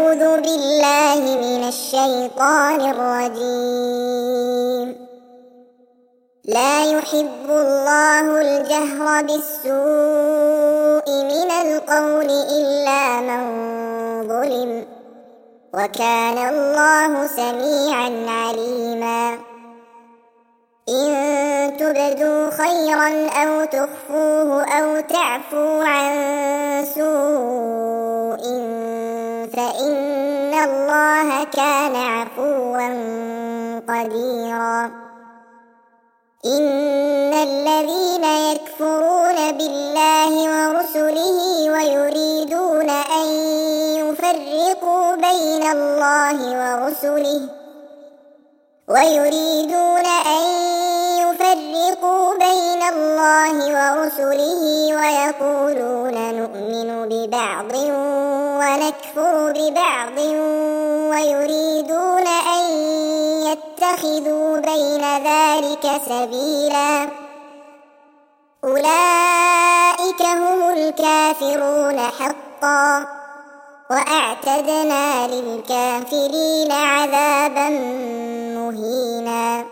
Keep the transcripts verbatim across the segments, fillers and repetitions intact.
أعوذ بالله من الشيطان الرجيم. لا يحب الله الجهر بالسوء من القول إلا من ظلم، وكان الله سميعا عليما. إن تبدوا خيرا أو تخفوه أو تعفوا عن سوء فإن الله كان عفوا قديرا. إن الذين يكفرون بالله ورسله ويريدون أن يفرقوا بين الله ورسله ويريدون أن يفرقوا بين الله ورسله ويقولون نؤمن ببعض ونكفر ببعض ويريدون أن يتخذوا بين ذلك سبيلا، أولئك هم الكافرون حقا، وأعتدنا للكافرين عذابا مهينا.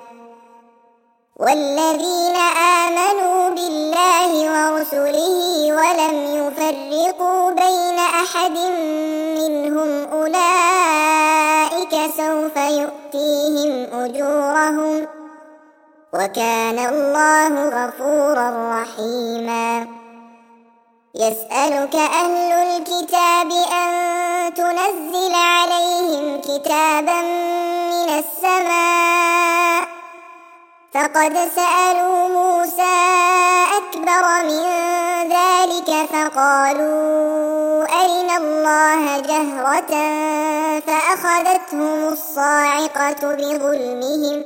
والذين آمنوا بالله ورسله ولم يفرقوا بين أحد منهم أولئك سوف يؤتيهم أجورهم، وكان الله غفورا رحيما. يسألك أهل الكتاب أن تنزل عليهم كتابا من السماء، فقد سألوا موسى أكبر من ذلك فقالوا أرنا الله جهرة فأخذتهم الصاعقة بظلمهم،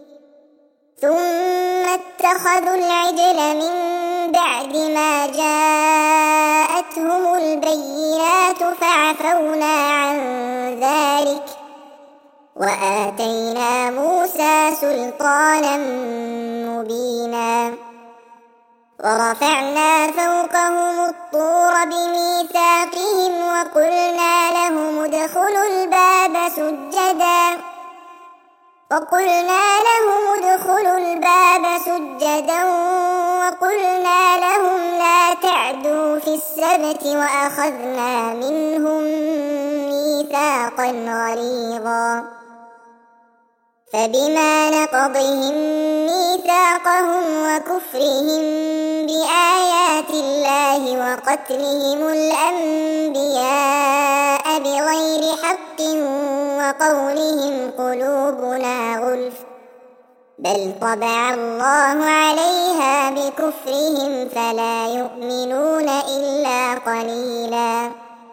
ثم اتخذوا العجل من بعد ما جاءتهم البينات فعفونا عن ذلك وآتينا موسى سلطانا مبينا. ورفعنا فوقهم الطور بميثاقهم وقلنا لهم ادخلوا الباب سجدا وقلنا لهم ادخلوا الباب سجدا وقلنا لهم لا تعدوا في السبت وأخذنا منهم ميثاقا غليظا. فبما نقضهم ميثاقهم وكفرهم بآيات الله وقتلهم الأنبياء بغير حق وقولهم قلوبنا غلف بل طبع الله عليها بكفرهم فلا يؤمنون إلا قليلا.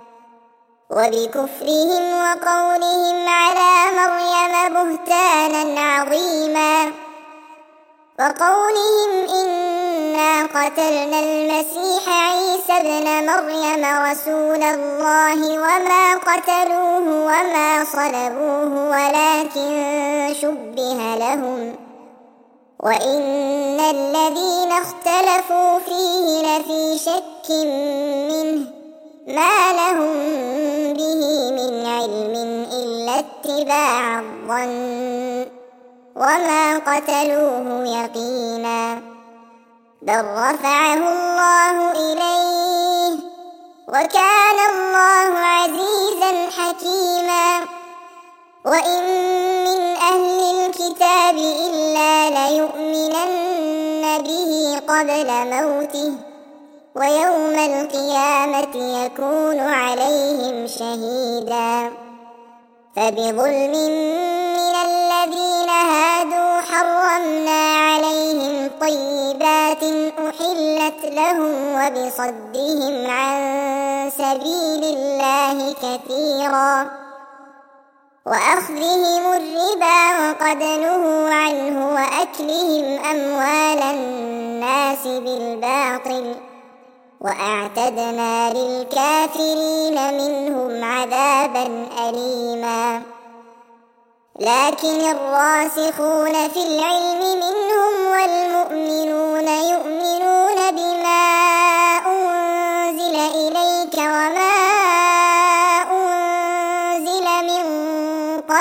وبكفرهم وقولهم على مريم بهتانا عظيما، وقولهم إنا قتلنا المسيح عيسى ابن مريم رسول الله وما قتلوه وما صلبوه ولكن شبه لهم، وإن الذين اختلفوا فيه لفي شك منه ما لهم به من علم إلا اتباع الظن وما قتلوه يقينا، بل رفعه الله إليه وكان الله عزيزا حكيما. وإن من أهل الكتاب إلا ليؤمنن به قبل موته ويوم القيامة يكون عليهم شهيدا. فبظلم من الذين هادوا حرمنا عليهم طيبات أحلت لهم وبصدهم عن سبيل الله كثيرا وأخذهم الربا وقد نهوا عنه وأكلهم أموال الناس بالباطل وأعتدنا للكافرين منهم عذابا أليما. لكن الراسخون في العلم منهم والمؤمنون يؤمنون بما أنزل إليك وما أنزل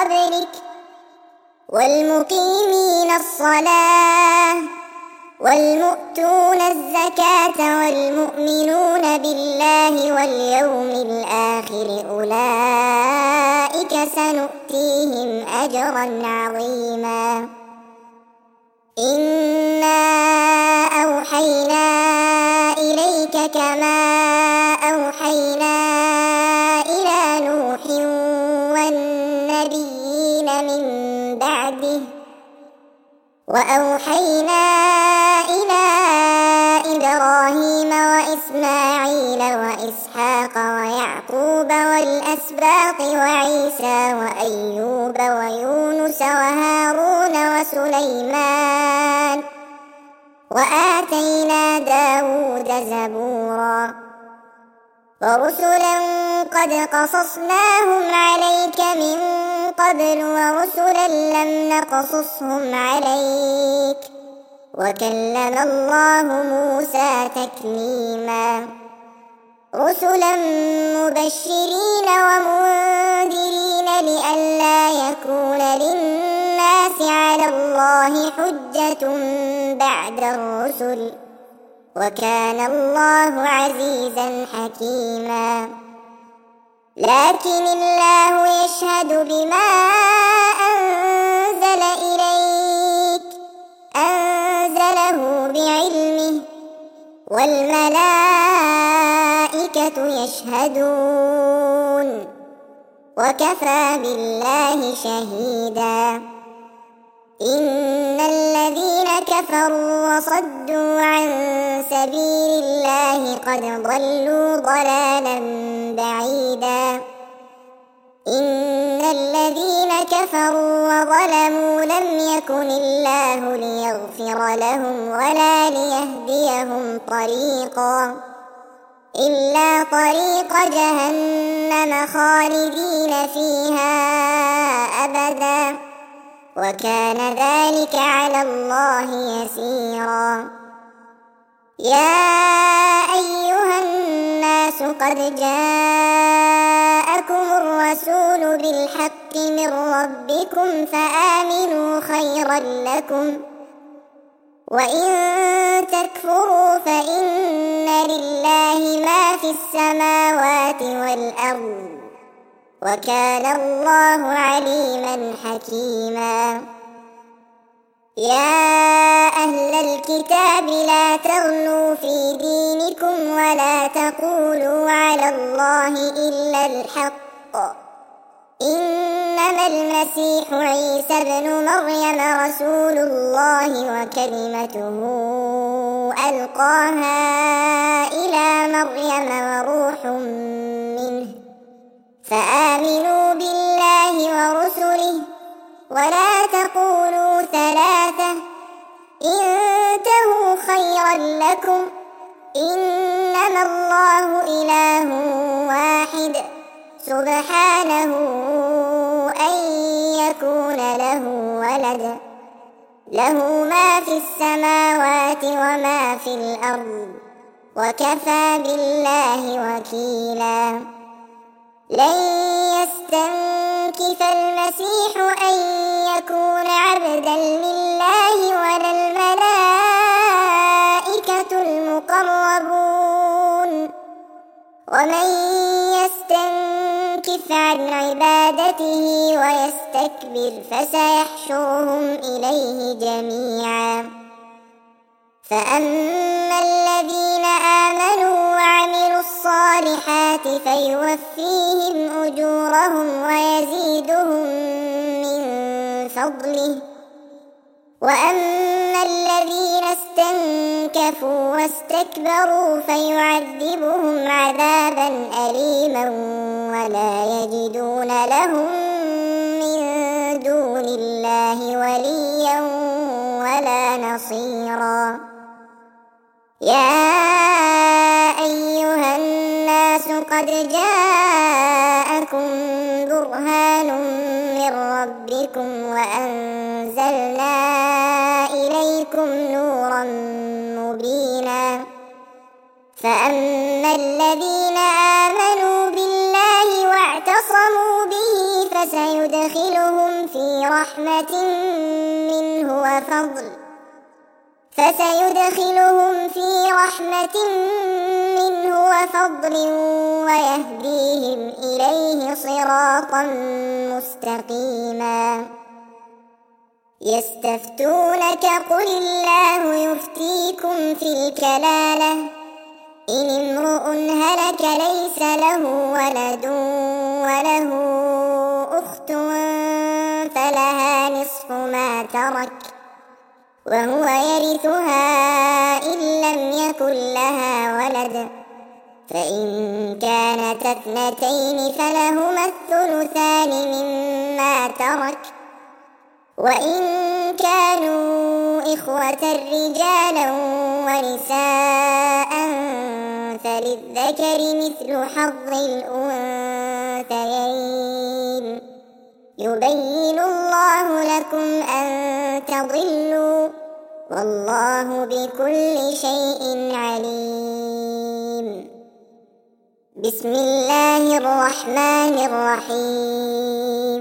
قبلك والمقيمين الصلاة والمؤتون الزكاة والمؤمنون بالله واليوم الآخر أولئك سنؤتيهم أجرا عظيما. إنا أوحينا إليك كما أوحينا إلى نوح والنبيين من بعده وأوحينا إلى إبراهيم وإسماعيل وإسحاق ويعقوب والأسباط وعيسى وأيوب ويونس وهارون وسليمان وآتينا داود زبورا ورسلا قد قصصناهم عليك من قبل ورسلا لم نقصصهم عليك وكلم الله موسى تكليما. رسلا مبشرين ومنذرين لئلا يكون للناس على الله حجة بعد الرسل وكان الله عزيزا حكيما. لكن الله يشهد بما أنزل إليك أنزله بعلمه والملائكة يشهدون وكفى بالله شهيدا. إن الذين كفروا وصدوا عن سبيل الله قد ضلوا ضلالا بعيدا. إن الذين كفروا وظلموا لم يكن الله ليغفر لهم ولا ليهديهم طريقا إلا طريق جهنم خالدين فيها أبدا وكان ذلك على الله يسيرا. يا أيها الناس قد جاءكم الرسول بالحق من ربكم فآمنوا خيرا لكم وإن تكفروا فإن لله ما في السماوات والأرض وكان الله عليما حكيما. يا أهل الكتاب لا تغلوا في دينكم ولا تقولوا على الله إلا الحق إنما المسيح عيسى ابن مريم رسول الله وكلمته ألقاها إلى مريم وروح منه فآمنوا بالله ورسله ولا تقولوا ثلاثة انتهوا خيرا لكم إنما الله إله واحد سبحانه أن يكون له ولد له ما في السماوات وما في الأرض وكفى بالله وكيلا. لن يستنكف المسيح أن يكون عبدا لله ولا الملائكة المقربون ومن يستنكف عن عبادته ويستكبر فسيحشرهم إليه جميعا. فأما الذين آمنوا وعملوا الصالحات فيوفيهم أجورهم ويزيدهم من فضله وأما الذين استنكفوا واستكبروا فيعذبهم عذابا أليما ولا يجدون لهم من دون الله وليا ولا نصيرا. يا أيها الناس قد جاءكم برهان من ربكم وأنزلنا إليكم نورا مبينا. فأما الذين آمنوا بالله واعتصموا به فسيدخلهم رحمة منه وفضل فسيدخلهم في رحمة منه وفضل ويهديهم إليه صراطا مستقيما يستفتونك قل الله يفتيكم في الكلالة إن امرؤ هلك ليس له ولد وله أخت فلها نصف ما ترك وهو يرثها إن لم يكن لها ولد فإن كانت اثنتين فلهما الثلثان مما ترك وإن كانوا إخوة رجالا ونساء فللذكر مثل حظ الأنثيين يبين الله لكم أن تضلوا والله بكل شيء عليم. بسم الله الرحمن الرحيم.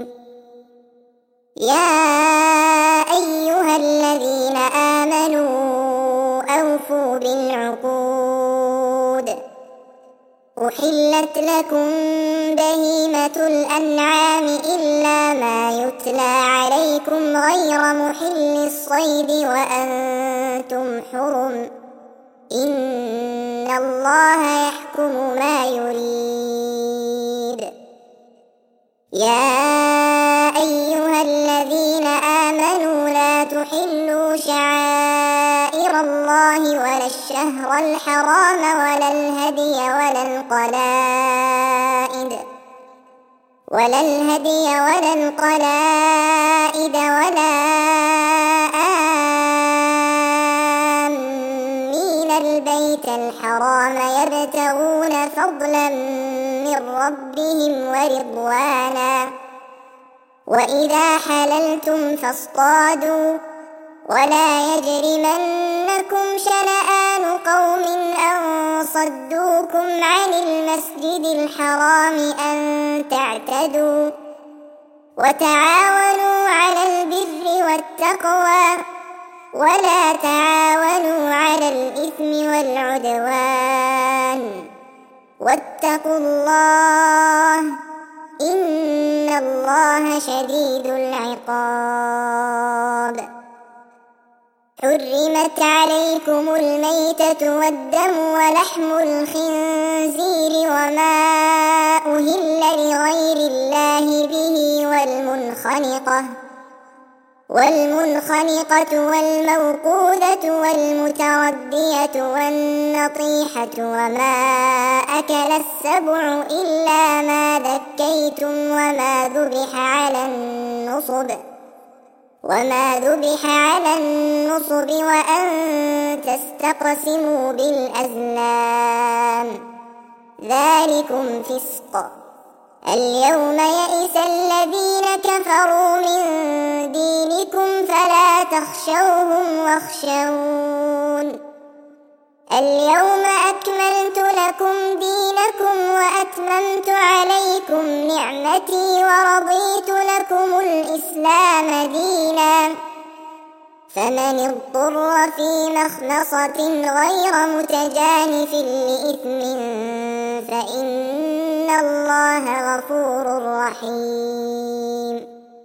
يا أيها الذين آمنوا أوفوا بالعقود أحلت لكم بهيمة الأنعام إلا ما يتلى عليكم غير محل الصيد وأنتم حرم إن الله يحكم ما يريد. يا أيها الذين آمنوا لا تحلوا شعائر الله ولا الشهر الحرام ولا الهدي ولا القلائد ولا الهدي ولا القلائد ولا آمين البيت الحرام يبتغون فضلا من ربهم ورضوانا وإذا حللتم فاصطادوا ولا يجرمنكم شنآن قوم أن صدوكم عن المسجد الحرام أن تعتدوا وتعاونوا على البر والتقوى ولا تعاونوا على الإثم والعدوان واتقوا الله إن الله شديد العقاب. حرمت عليكم الميتة والدم ولحم الخنزير وما أهل لغير الله به والمنخنقة والمنخنقة والموقوذة والمتردية والنطيحة وما أكل السبع إلا ما ذكيتم وما ذبح على النصب وما ذبح على النصب وأن تستقسموا بالأزلام ذلكم فسق. اليوم يئس الذين كفروا من دينكم فلا تخشوهم واخشون اليوم أكملت لكم دينكم وأتممت عليكم نعمتي ورضيت لكم الإسلام دينا فمن اضطر في مخنصة غير متجانف لإثم فإن الله غفور رحيم.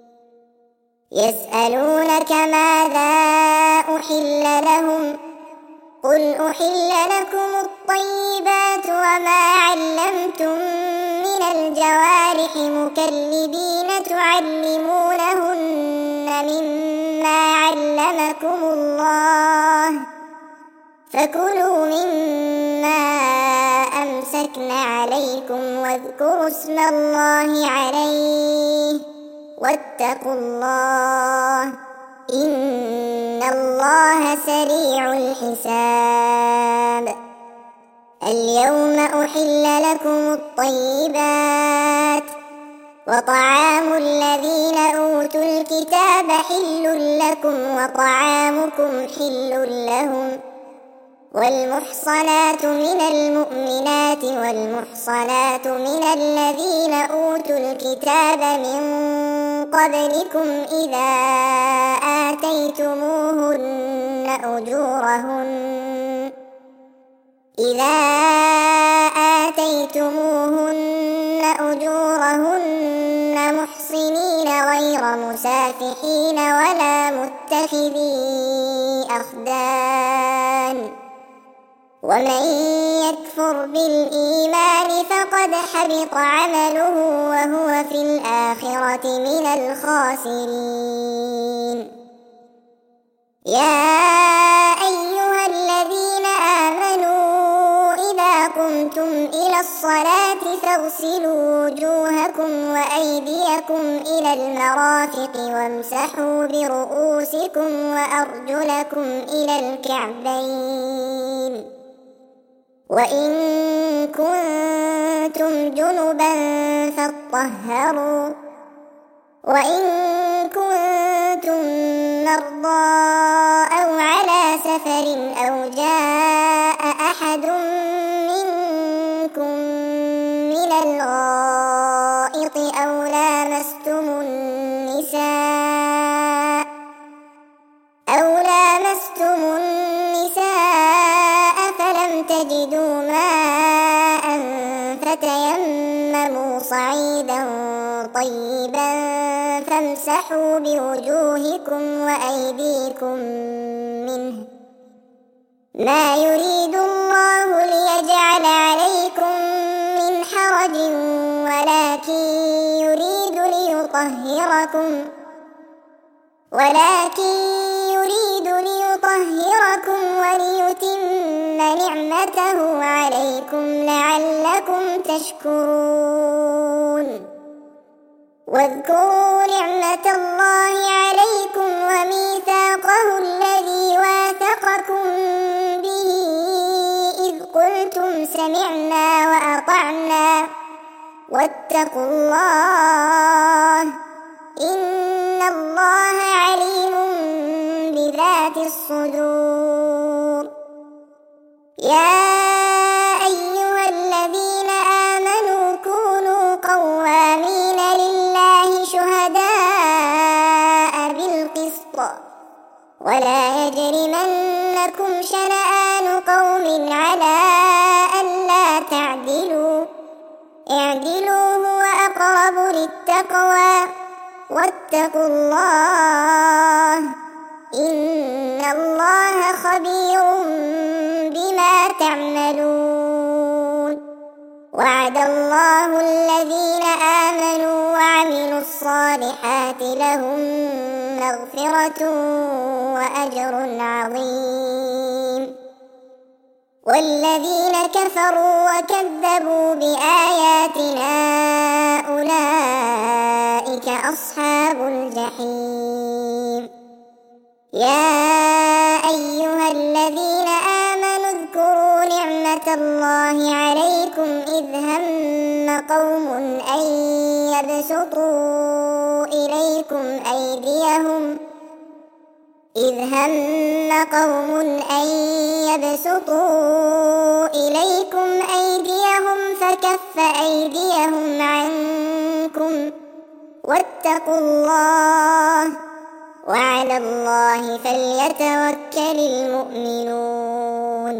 يسألونك ماذا أحل لهم قل أحل لكم الطيبات وما علمتم من الجوارح مكلبين تعلمونهن مما علمكم الله فكلوا مما أمسكن عليكم واذكروا اسم الله عليه واتقوا الله إن الله سريع الحساب. اليوم أحل لكم الطيبات وطعام الذين أوتوا الكتاب حل لكم وطعامكم حل لهم والمحصنات من المؤمنات والمحصنات من الذين أوتوا الكتاب من قبلكم إذا آتيتموهن أجورهن إذا آتيتموهن أجورهن محصنين غير مسافحين ولا متخذي أخدان ومن يكفر بالإيمان فقد حبط عمله وهو في الآخرة من الخاسرين. يا أيها الذين آمنوا إذا قمتم إلى الصلاة فاغسلوا وجوهكم وأيديكم إلى المرافق وامسحوا برؤوسكم وأرجلكم إلى الكعبين وإن كنتم جنبا فاطهروا وإن كنتم مرضى أو على سفر أو جاء أحد منكم من الغائط أو لامستم النساء أو لامستم النساء فلم تجدوا ماء فتيمموا صعيدا طيبا فامسحوا بوجوهكم وأيديكم منه ما يريد الله ليجعل عليكم من حرج ولكن يريد ليطهركم ولكن يريد ليطهركم وليتم نعمته عليكم لعلكم تشكرون. واذكروا نعمة الله عليكم وميثاقه الذي واثقكم به إذ قلتم سمعنا وأطعنا واتقوا الله إن الله عليم بذات الصدور. يا أيها الذين آمنوا كونوا قوامين لله شهداء بالقسط ولا يجرمنكم شنآن قوم على ألا تعدلوا اعدلوا هو أقرب للتقوى واتقوا الله إن الله خبير بما تعملون. وعد الله الذين آمنوا وعملوا الصالحات لهم مغفرة وأجر عظيم. والذين كفروا وكذبوا بآياتنا أولئك أصحاب الجحيم. يا أيها الذين آمنوا اذكروا نعمة الله عليكم إذ هم قوم أن يبسطوا إليكم أيديهم إذ هم قوم أن يبسطوا إليكم أيديهم فكف أيديهم عنكم واتقوا الله وعلى الله فليتوكل المؤمنون.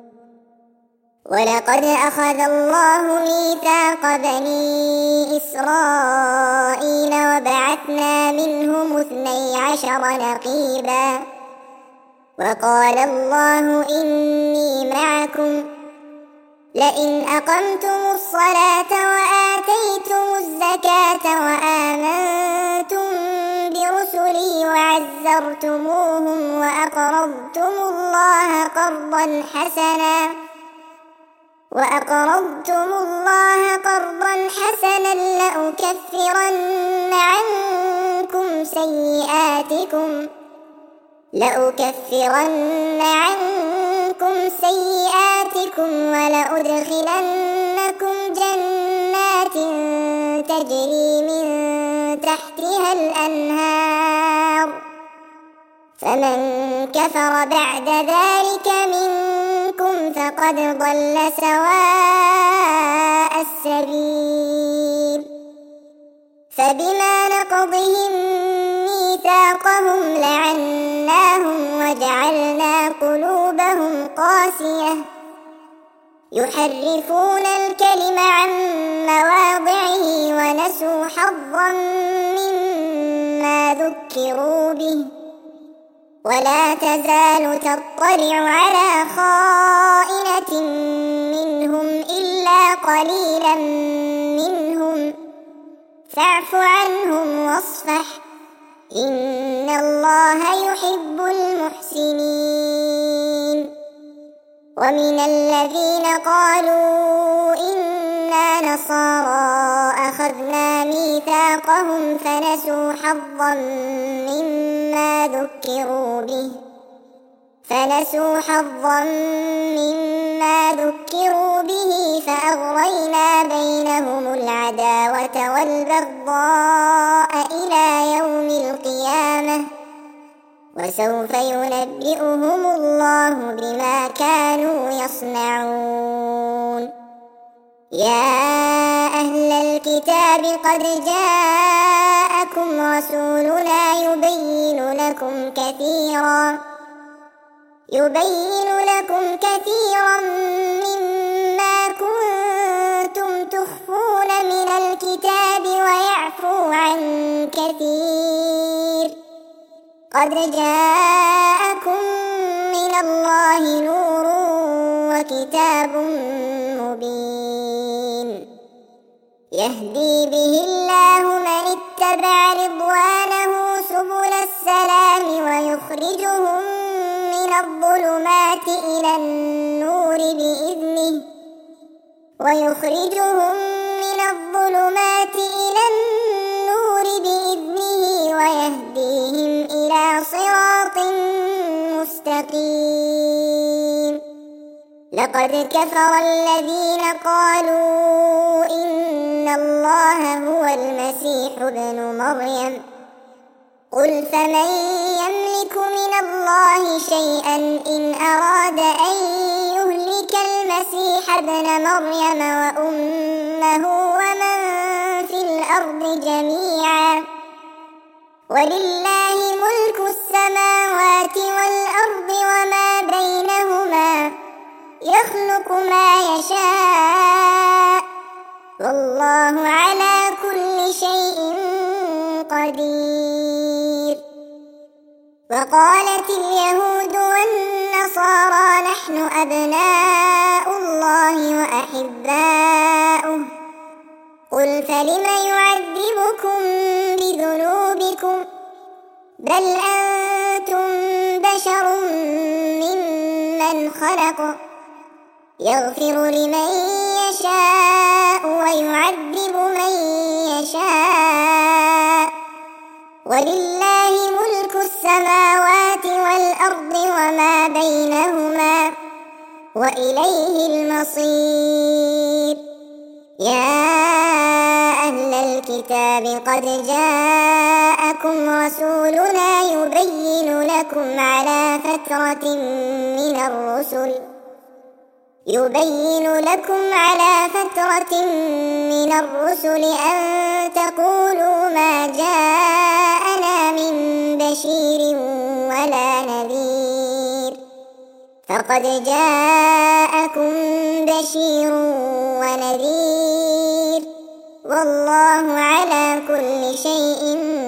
ولقد أخذ الله ميثاق بني إسرائيل وبعثنا منهم اثني عشر نقيبا وقال الله إني معكم لئن أقمتم الصلاة وآتيتم الزكاة وآمنتم برسلي وعزرتموهم وأقرضتم الله قرضا حسنا وأقرضتم الله قرضا حسنا لأكفرن عنكم سيئاتكم لأكفرن عنكم سيئاتكم ولأدخلنكم جنات تجري من تحتها الأنهار فمن كفر بعد ذلك منكم فقد ضل سواء السبيل. فبما نقضهم ميثاقهم لعناهم وجعلنا قلوبهم قاسية يحرفون الكلم عن مواضعه ونسوا حظا مما ذكروا به ولا تزال تطلع على خائنة منهم إلا قليلا منهم فاعف عنهم واصفح إن الله يحب المحسنين. ومن الذين قالوا إنا نصارى أخذنا ميثاقهم فنسوا حظا مما ذكروا به فنسوا حظا مما ذكروا به فأغرينا بينهم العداوة والبغضاء إلى يوم القيامة وسوف ينبئهم الله بما كانوا يصنعون. يا أهل الكتاب قد جاءكم رسولنا يبين لكم كثيرا يبين لكم كثيرا مما كنتم تخفون من الكتاب ويعفو عن كثير قد جاءكم من الله نور وكتاب مبين يهدي به الله من اتبع رضوانه سبل السلام ويخرجهم من الظلمات إلى النور بإذنه ويخرجهم من الظلمات إلى النور بإذنه ويهديهم إلى صراط مستقيم. لقد كفر الذين قالوا إن الله هو المسيح ابن مريم قل فمن يملك من الله شيئا إن أراد أن يهلك المسيح ابن مريم وأمه ومن في الأرض جميعا ولله ملك السماوات والأرض وما بينهما يخلق ما يشاء والله على كل شيء قدير. وقالت اليهود والنصارى نحن أبناء الله وأحباؤه قل فلم يعذبكم بذنوبكم بل أنتم بشر ممن خلق يغفر لمن يشاء ويعذب من يشاء ولله ملك السماوات والأرض وما بينهما وإليه المصير. يا أهل الكتاب قد جاءكم رسولنا يبين لكم على فترة من الرسل يبين لكم على فترة من الرسل أن تقولوا ما جاءنا من بشير ولا نذير فقد جاءكم بشير ونذير والله على كل شيء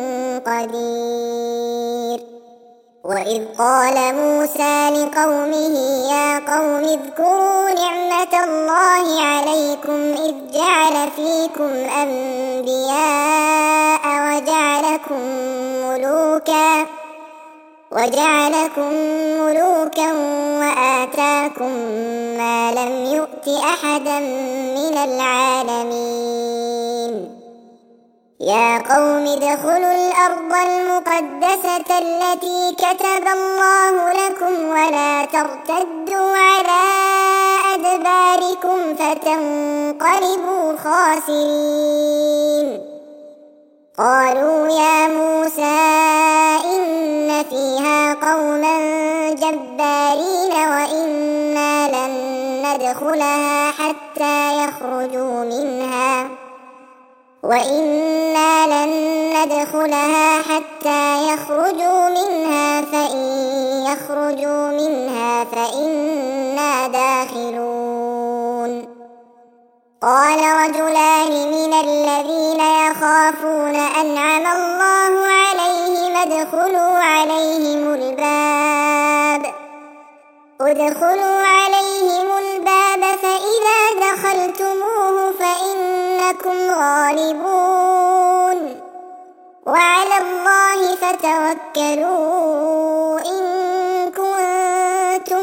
قدير. وإذ قال موسى لقومه يا قوم اذكروا نعمة الله عليكم إذ جعل فيكم أنبياء وجعلكم ملوكا وجعلكم ملوكا وآتاكم ما لم يؤت أحدا من العالمين. يا قوم ادخلوا الأرض المقدسة التي كتب الله لكم ولا ترتدوا على أدباركم فتنقلبوا خاسرين. قالوا يا موسى إن فيها قوما جبارين وإنا لن ندخلها حتى يخرجوا منها وإنا لن ندخلها حتى يخرجوا منها فإن يخرجوا منها فإنا داخلون. قال رجلان من الذين يخافون أنعم الله عليهم ادخلوا عليهم الباب ادخلوا عليهم الباب فإذا دخلتموه فإنكم غالبون وعلى الله فتوكلوا إن كنتم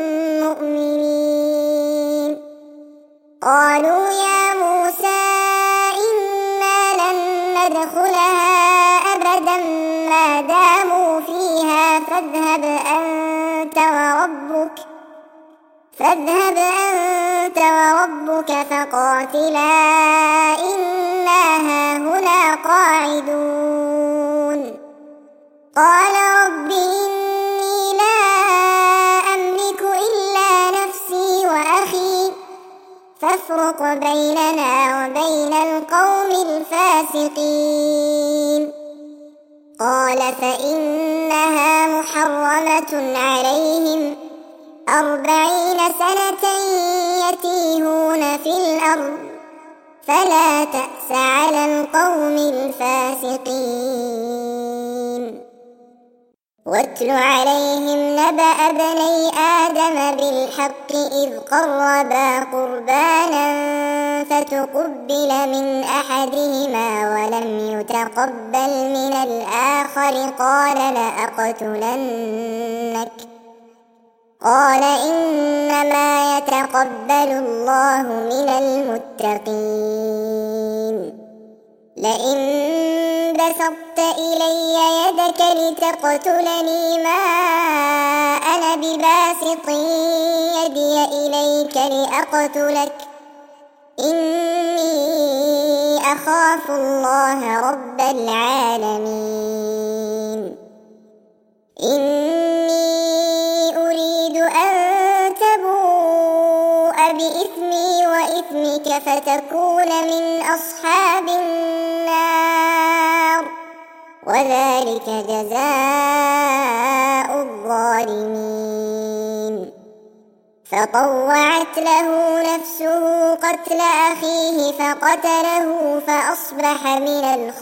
مؤمنين. قالوا يا موسى إنا لن ندخلها أبدا ما داموا فيها فاذهب أنت وربك فاذهب أنت وربك فقاتلا إنا هاهنا قاعدون. قال رب إني لا أملك إلا نفسي وأخي فافرق بيننا وبين القوم الفاسقين. قال فإنها محرمة عليهم أربعين سنة يتيهون في الأرض فلا تأس على القوم الفاسقين. واتل عليهم نبأ ابني آدم بالحق إذ قربا قربانا فتقبل من أحدهما ولم يتقبل من الآخر قال لأقتلنك قال إنما يتقبل الله من المتقين. لئن بسطت إلي يدك لتقتلني ما أنا بباسط يدي إليك لأقتلك إني أخاف الله رب العالمين. إني أريد أن تبوء بإثمي وإثمك فتكون من أصحاب النار وذلك جزاء الظالمين. فطوعت له نفسه قتل أخيه فقتله فأصبح من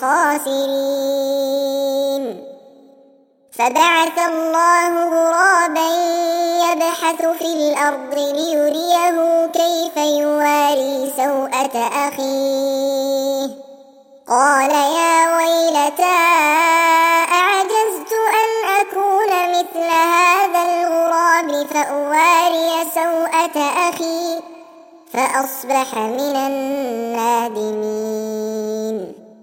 الخاسرين. فبعث الله غرابا يبحث في الأرض ليريه كيف يواري سوءة أخيه قال يا ويلتى أعجزت أن أكون مثل هذا الغراب فأواري سوءة أخي فأصبح من النادمين.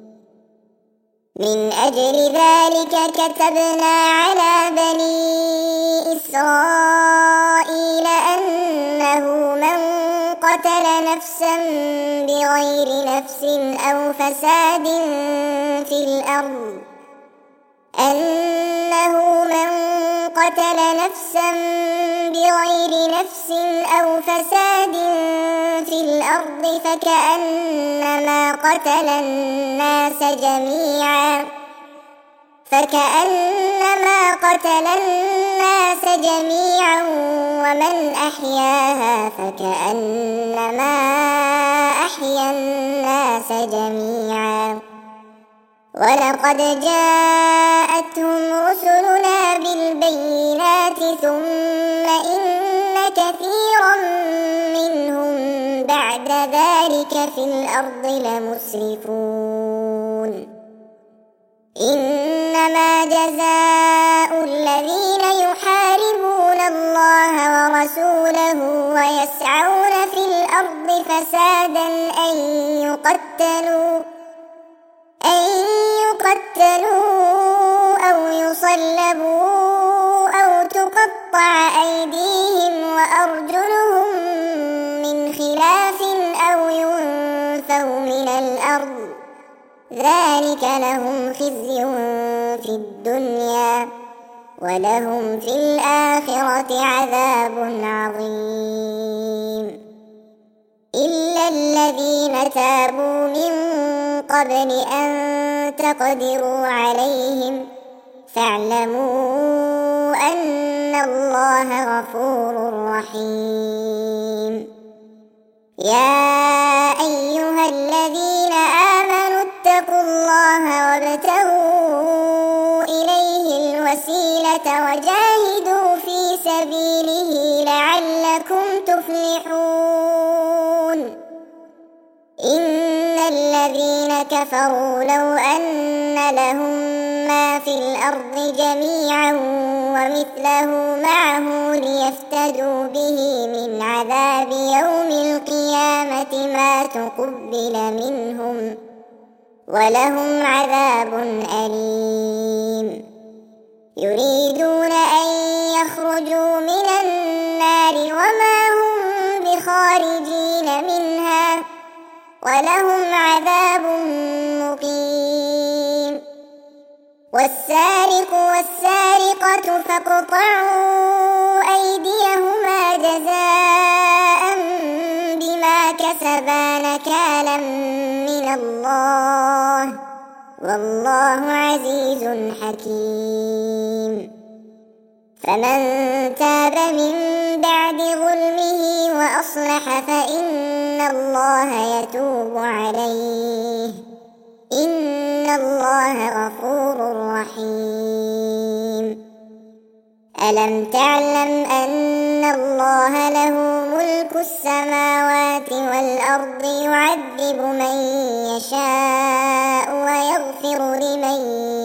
من أجل ذلك كتبنا على بني إسرائيل أنه من قتل نفسا بغير نفس أو فساد في الأرض أنه من قتل نفسا بغير نفس أو فساد في الأرض فكأنما قتل الناس جميعا فكأنما قتل الناس جميعا ومن أحياها فكأنما أحيا الناس جميعا. ولقد جاءتهم رسلنا بالبينات ثم إن كثيرا منهم بعد ذلك في الأرض لمسرفون. إنما جزاء الذين يحاربون الله ورسوله ويسعون في الأرض فسادا أن يقتلوا أن يقتلوا أو يصلبوا أو تقطع أيديهم وأرجلهم من خلاف أو ينفوا من الأرض ذلك لهم خزي في الدنيا ولهم في الآخرة عذاب عظيم إلا الذين تابوا من قبل أن تقدروا عليهم فاعلموا أن الله غفور رحيم يا أيها الذين آمنوا اتقوا الله وابتغوا إليه الوسيلة وجاهدوا في سبيله لعلكم تفلحون إن الذين كفروا لو أن لهم ما في الأرض جميعا ومثله معه ليفتدوا به من عذاب يوم القيامة ما تقبل منهم ولهم عذاب أليم يريدون أن يخرجوا من النار وما هم بخارجين منها ولهم عذاب مقيم والسارق والسارقة فاقطعوا أيديهما جزاء بما كسبا نكالا من الله والله عزيز حكيم فمن تاب من بعد ظلمه وأصلح فإن الله يتوب عليه إن الله غفور رحيم ألم تعلم أن الله له ملك السماوات والأرض يعذب من يشاء ويغفر لمن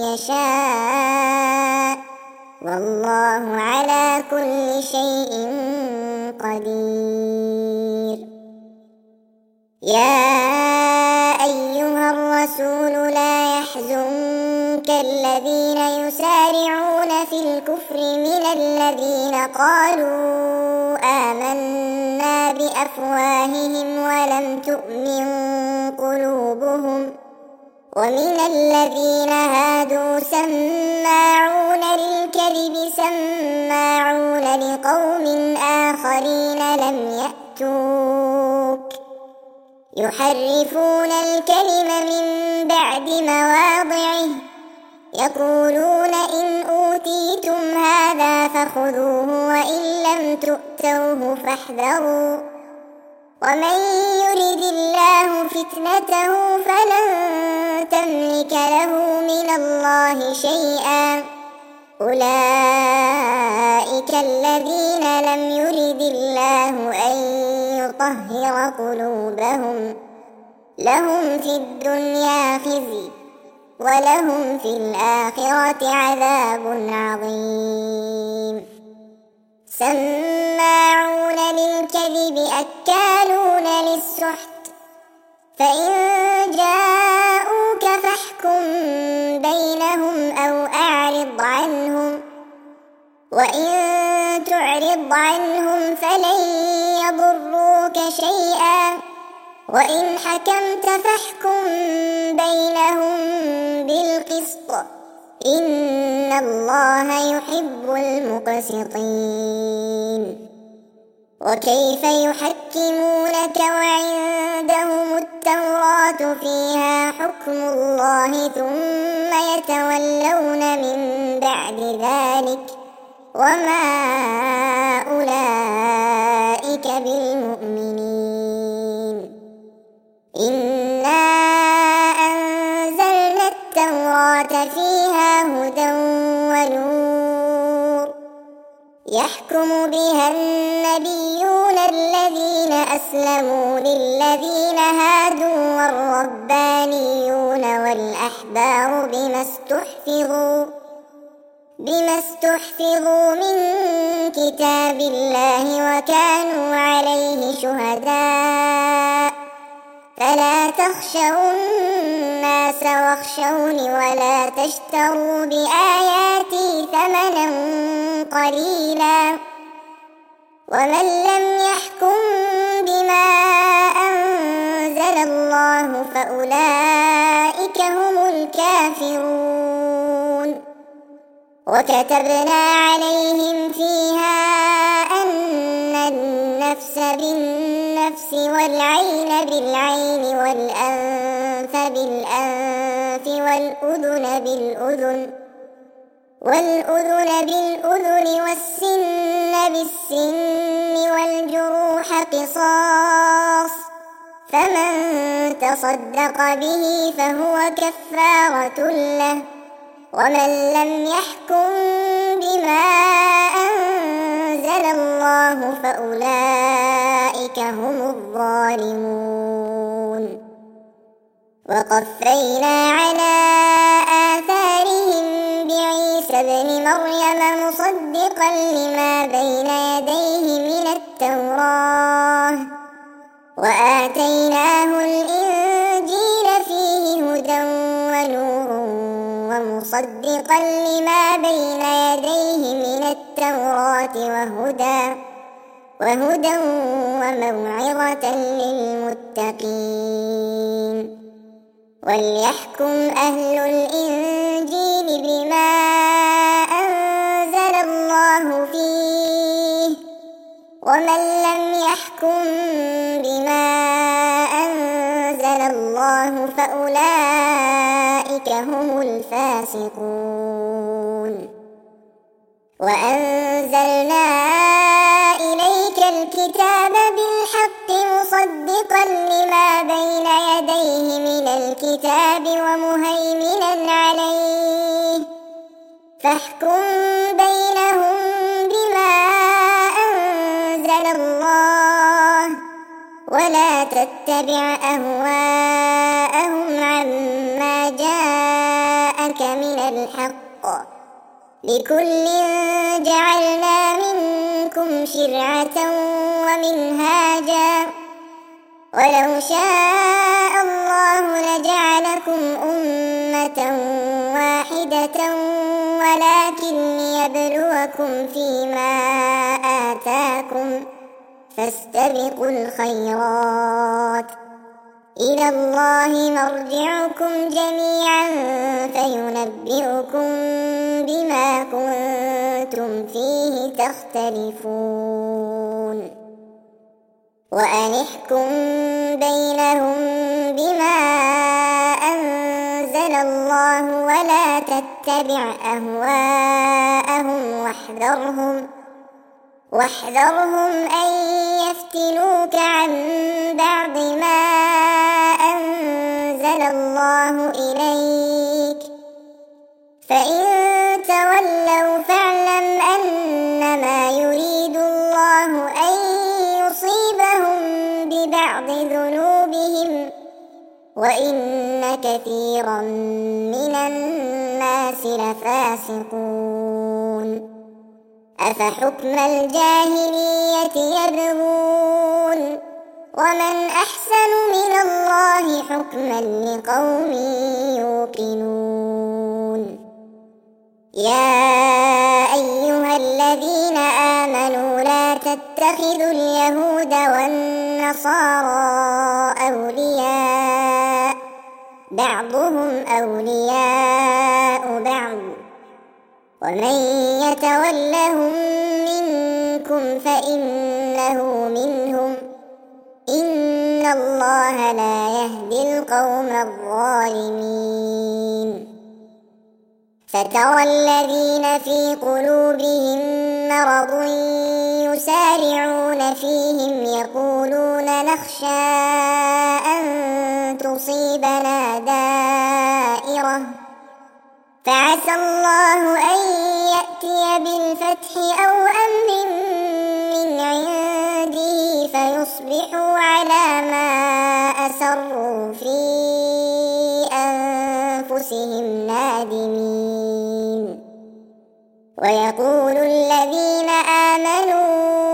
يشاء والله على كل شيء قدير يا أيها الرسول لا يحزنك الذين يسارعون في الكفر من الذين قالوا آمنا بأفواههم ولم تؤمن قلوبهم ومن الذين هادوا سماعون للكذب سماعون لقوم آخرين لم يأتوك يحرفون الكلم من بعد مواضعه يقولون إن أوتيتم هذا فخذوه وإن لم تؤتوه فاحذروا ومن يرد الله فتنته فلن تملك له من الله شيئا أولئك الذين لم يرد الله أن يطهر قلوبهم لهم في الدنيا خزي ولهم في الآخرة عذاب عظيم سماعون للكذب أكالون للسحت فإن جاءوك فاحكم بينهم أو أعرض عنهم وإن تعرض عنهم فلن يضروك شيئا وإن حكمت فاحكم بينهم بالقسط إن الله يحب المقسطين وكيف يحكمونك وعندهم التوراة فيها حكم الله ثم يتولون من بعد ذلك وما أولئك بالمؤمنين إنا أنزلنا التوراة فيها هدى ونور يحكم بها النبيون الذين أسلموا للذين هادوا والربانيون والأحبار بما استحفظوا بما استحفظوا من كتاب الله وكانوا عليه شهداء فلا تخشوا الناس واخشوني ولا تشتروا بآياتي ثمنا قليلا ومن لم يحكم بما أنزل الله فأولئك هم الكافرون وكتبنا عليهم فيها أن النفس بالنفس والعين بالعين والأنف بالأنف والأذن بالأذن والأذن بالأذن والسن بالسن والجروح قصاص، فمن تصدق به فهو كفارة له، ومن لم يحكم بما أنزل الله فأولئك هم الظالمون. وقفينا على آثارهم بعيسى ابن مريم مصدقا لما بين يديه من التوراة، وآتيناه الإنجيل فيه هدى ونور ومصدقا لما بين يديه من التوراة وهدى وهدى وموعظة للمتقين. وليحكم أهل الإنجيل بما أنزل الله فيه، ومن لم يحكم بما أنزل الله فأولئك هم الفاسقون. وأنزلنا إليك الكتاب بالحق مصدقا لما بين يديه من الكتاب ومهيمنا عليه، فاحكم بينهم بما أنزل الله، ولا تتبع أهواءهم عما جاءك من الحق، لكل جعلنا منكم شرعة ومنهاجا، ولو شاء الله لجعلكم أمة واحدة ولكن ليبلوكم فيما آتاكم، فاستبقوا الخيرات، إلى الله مرجعكم جميعا فينبئكم بما كنتم فيه تختلفون. وأن احكم بينهم بما أنزل الله ولا تتبع أهواءهم واحذرهم واحذرهم أن يفتنوك عن بعض ما أنزل الله إليك، فإن تولوا فاعلم أنما يريد الله أن يصيبهم ببعض ذنوبهم، وإن كثيرا من الناس لفاسقون. أفحكم الجاهلية يبغون، ومن أحسن من الله حكما لقوم يوقنون. يا أيها الذين آمنوا لا تتخذوا اليهود والنصارى أولياء، بعضهم أولياء بعض، ومن يتولهم منكم فإنه منهم، إن الله لا يهدي القوم الظالمين. فترى الذين في قلوبهم مرض يسارعون فيهم يقولون نخشى أن تصيبنا دائرة، فعسى الله أن يأتي بالفتح أو أمر من عنده فيصبحوا على ما أسروا في أنفسهم نادمين. ويقول الذين آمنوا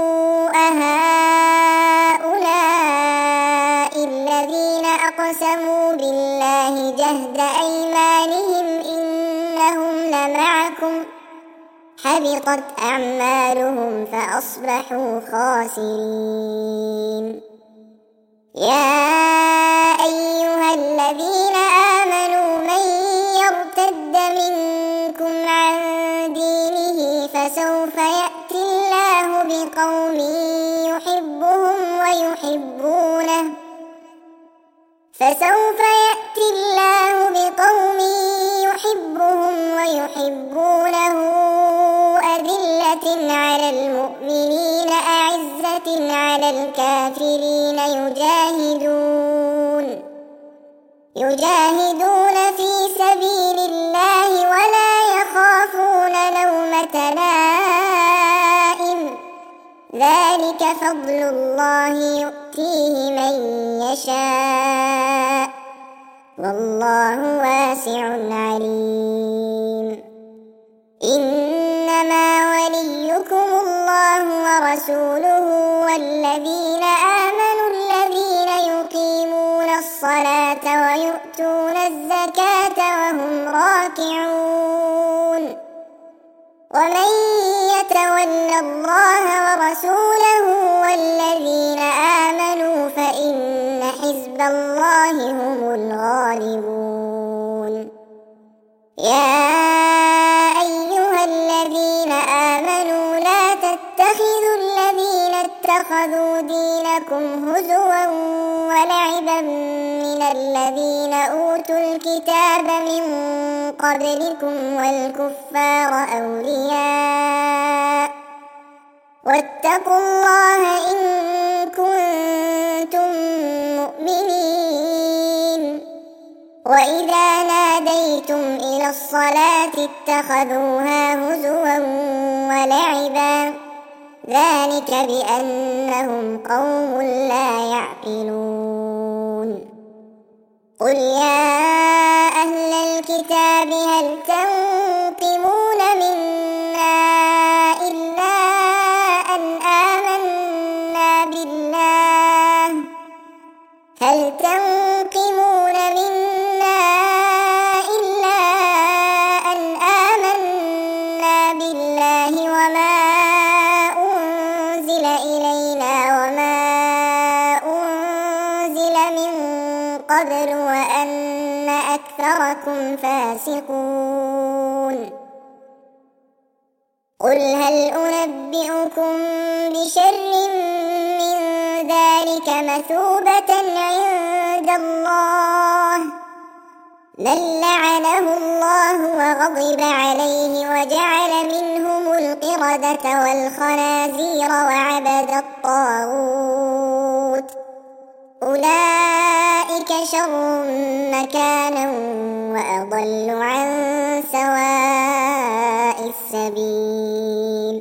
أهؤلاء الذين أقسموا بالله جهد أيمانهم إنهم لمعكم، حبطت أعمالهم فأصبحوا خاسرين. يا أيها الذين آمنوا من يرتد منكم عن دينه فسوف يأتي الله بقوم يحبهم ويحبونه أذلة على المؤمنين أعزة على الكافرين يجاهدون يجاهدون في سبيل الله ولا يخافون لومة لائم ذلك فضل الله يؤتيه من يشاء والله واسع عليم إنما وليكم الله ورسوله والذين آمنوا الذين يقيمون الصلاة ويؤتون الزكاة وهم راكعون ومن يتول الله ورسوله والذين آمنوا فإن حزب الله هم الغالبون يا أيها الذين آمنوا لا تتخذوا الذين اتخذوا دينكم هزوا ولعبا من الذين أوتوا الكتاب من قبلكم والكفار أولياء واتقوا الله إن كنتم مؤمنين وإذا ناديتم إلى الصلاة اتخذوها هزوا ولعبا ذلك بأنهم قوم لا يعقلون قل يا أهل الكتاب هل تنقمون منا إلا أن آمنا بالله هل تنقمون منا إلا أن آمنا بالله وما أنزل إلينا وما أنزل من قبل وأن أكثركم فاسقون قل هل أنبئكم بشر من ذلك مثوبة عند الله من لعنه الله وغضب عليه وجعل منهم القردة والخنازير وعبد الطاغوت أولئك شر مكانا وأضل عن سواء السبيل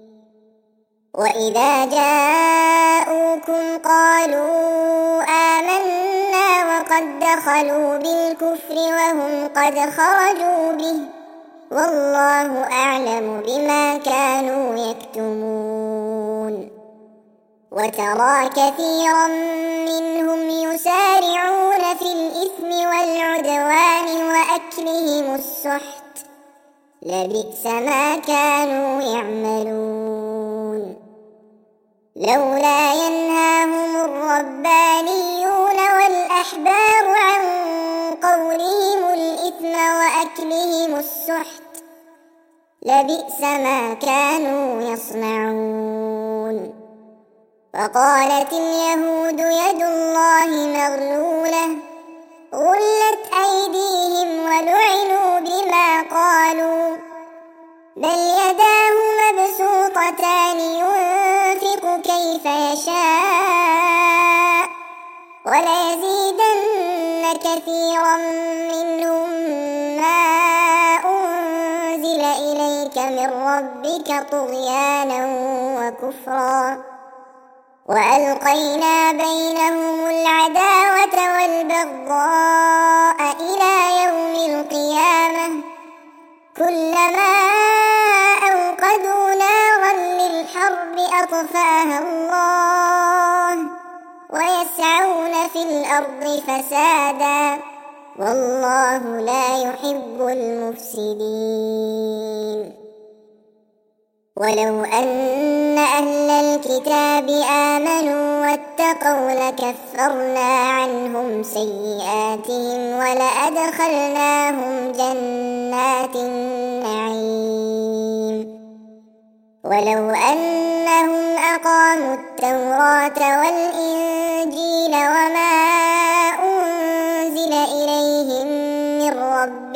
وإذا جاءوكم قالوا آمنا وقد دخلوا بالكفر وهم قد خرجوا به والله أعلم بما كانوا يكتمون وترى كثيرا منهم يسارعون في الإثم والعدوان وأكلهم السحت لبئس ما كانوا يعملون لولا ينهاهم الربانيون والأحبار عن قولهم الإثم وأكلهم السحت لبئس ما كانوا يصنعون وقالت اليهود يد الله مغلولة غلت أيديهم ولعنوا بما قالوا بل يداه مبسوطتان ينفق كيف يشاء وليزيدن كثيرا منهم ما أنزل إليك من ربك طغيانا وكفرا وألقينا بينهم العداوة والبغضاء إلى يوم القيامة كلما أوقدوا نارا للحرب أطفأها الله ويسعون في الأرض فسادا والله لا يحب المفسدين ولو أن أهل الكتاب آمنوا واتقوا لكفرنا عنهم سيئاتهم ولأدخلناهم جنات النعيم ولو أنهم أقاموا التوراة والإنجيل وما أنزل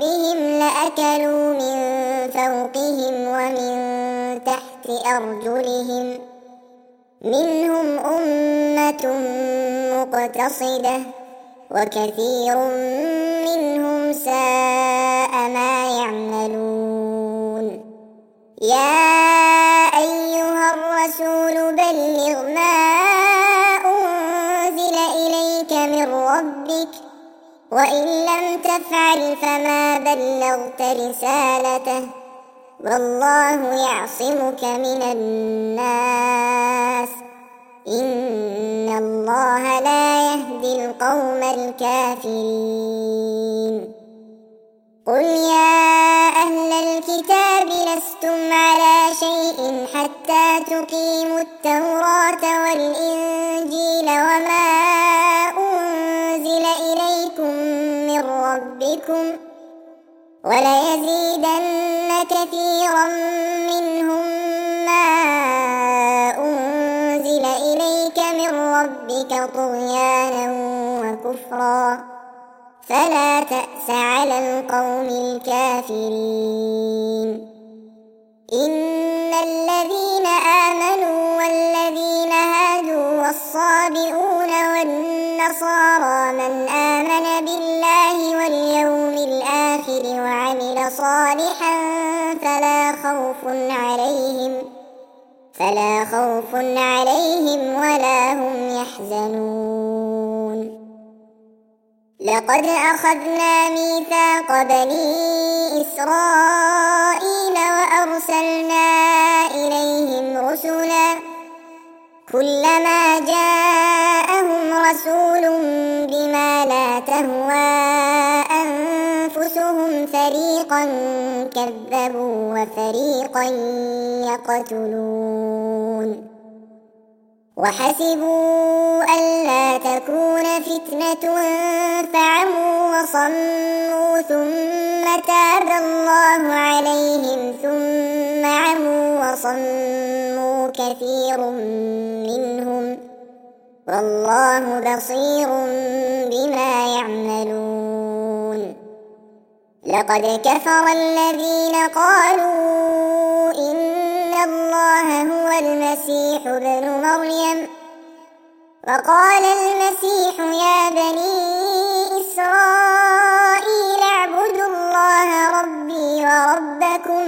غيرهم لأكلوا من فوقهم ومن تحت أرجلهم منهم أمة مقتصدة وكثير منهم ساء ما يعملون يا أيها الرسول بلغ ما أنزل إليك من ربك وإن لم تفعل فما بلغت رسالته والله يعصمك من الناس إن الله لا يهدي القوم الكافرين قل يا أهل الكتاب لستم على شيء حتى تقيموا التوراة والإنجيل وما أنزل إليكم من ربكم وليزيدن كثيرا منهم ما أنزل إليك من ربك طغيانا وكفرا فلا تأس على القوم الكافرين إن الذين آمنوا والذين هادوا والصابئون والنصارى من آمن بالله واليوم الآخر وعمل صالحا فلا خوف عليهم فلا خوف عليهم ولا هم يحزنون لقد أخذنا ميثاق بني إسرائيل وأرسلنا إليهم رسلا كلما جاءهم رسول بما لا تهوى أنفسهم فريقا كذبوا وفريقا يقتلون وحسبوا ألا تكون فتنة فعموا وصموا ثم تاب الله عليهم ثم عموا وصموا كثير منهم والله بصير بما يعملون لقد كفر الذين قالوا إن الله هو المسيح ابن مريم وقال المسيح يا بني إسرائيل اعبدوا الله ربي وربكم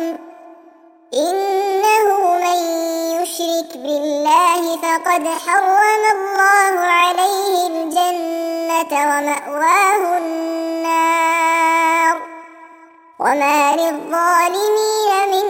إنه من يشرك بالله فقد حرم الله عليه الجنة ومأواه النار وما للظالمين من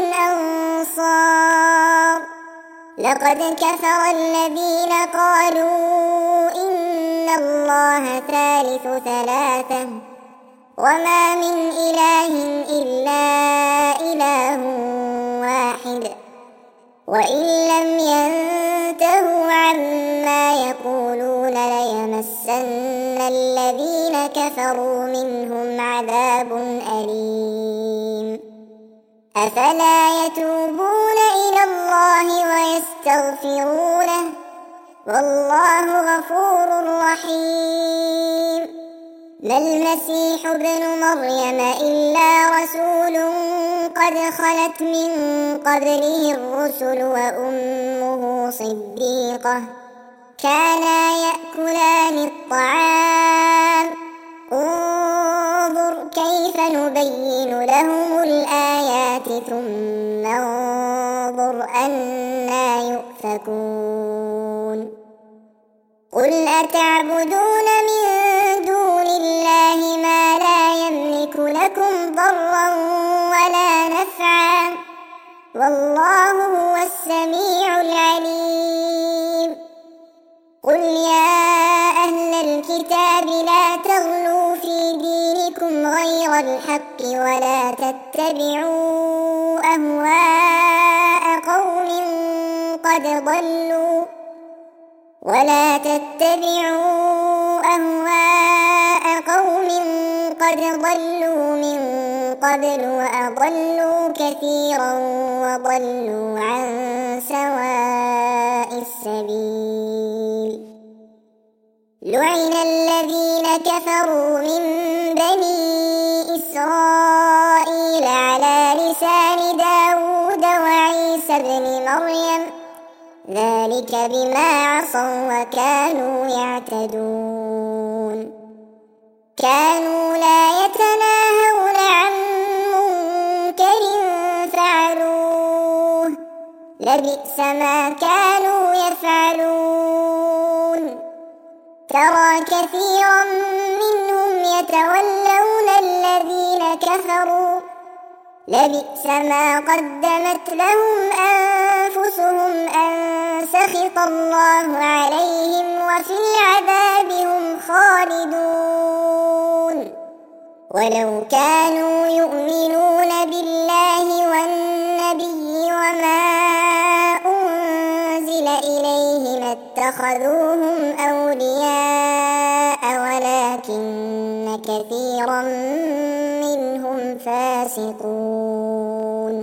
أنصار لقد كفر الذين قالوا إن الله ثالث ثلاثة وما من إله إلا إله واحد وإن لم ينتهوا عما يقولون ليمسن الذين كفروا منهم عذاب أليم أفلا يتوبون إلى الله ويستغفرونه والله غفور رحيم ما المسيح ابن مريم إلا رسول قد خلت من قبله الرسل وأمه صديقة كانا يأكلان الطعام انظر كيف نبين لهم الآيات ثم انظر أنى يؤفكون قل أتعبدون من دون الله ما لا يملك لكم ضرا ولا نفعا والله هو السميع العليم قل يا أهل الكتاب لا تغلوا في دينكم غير الحق ولا تتبعوا أهواء قوم قد ضلوا ولا تتبعوا أهواء قوم قد ضلوا من قبل وأضلوا كثيرا وضلوا عن سواء السبيل لعن الذين كفروا من بني إسرائيل لسان داود وعيسى ابن مريم ذلك بما عصوا وكانوا يعتدون كانوا لا يتناهون عن منكر فعلوه لبئس ما كانوا يفعلون ترى كثيرا منهم يتولون الذين كفروا لبئس ما قدمت لهم أنفسهم أن سخط الله عليهم وفي العذاب هم خالدون ولو كانوا يؤمنون بالله والنبي وما أنزل إليه ما اتخذوهم أولياء ولكن كثيرا منهم فاسقون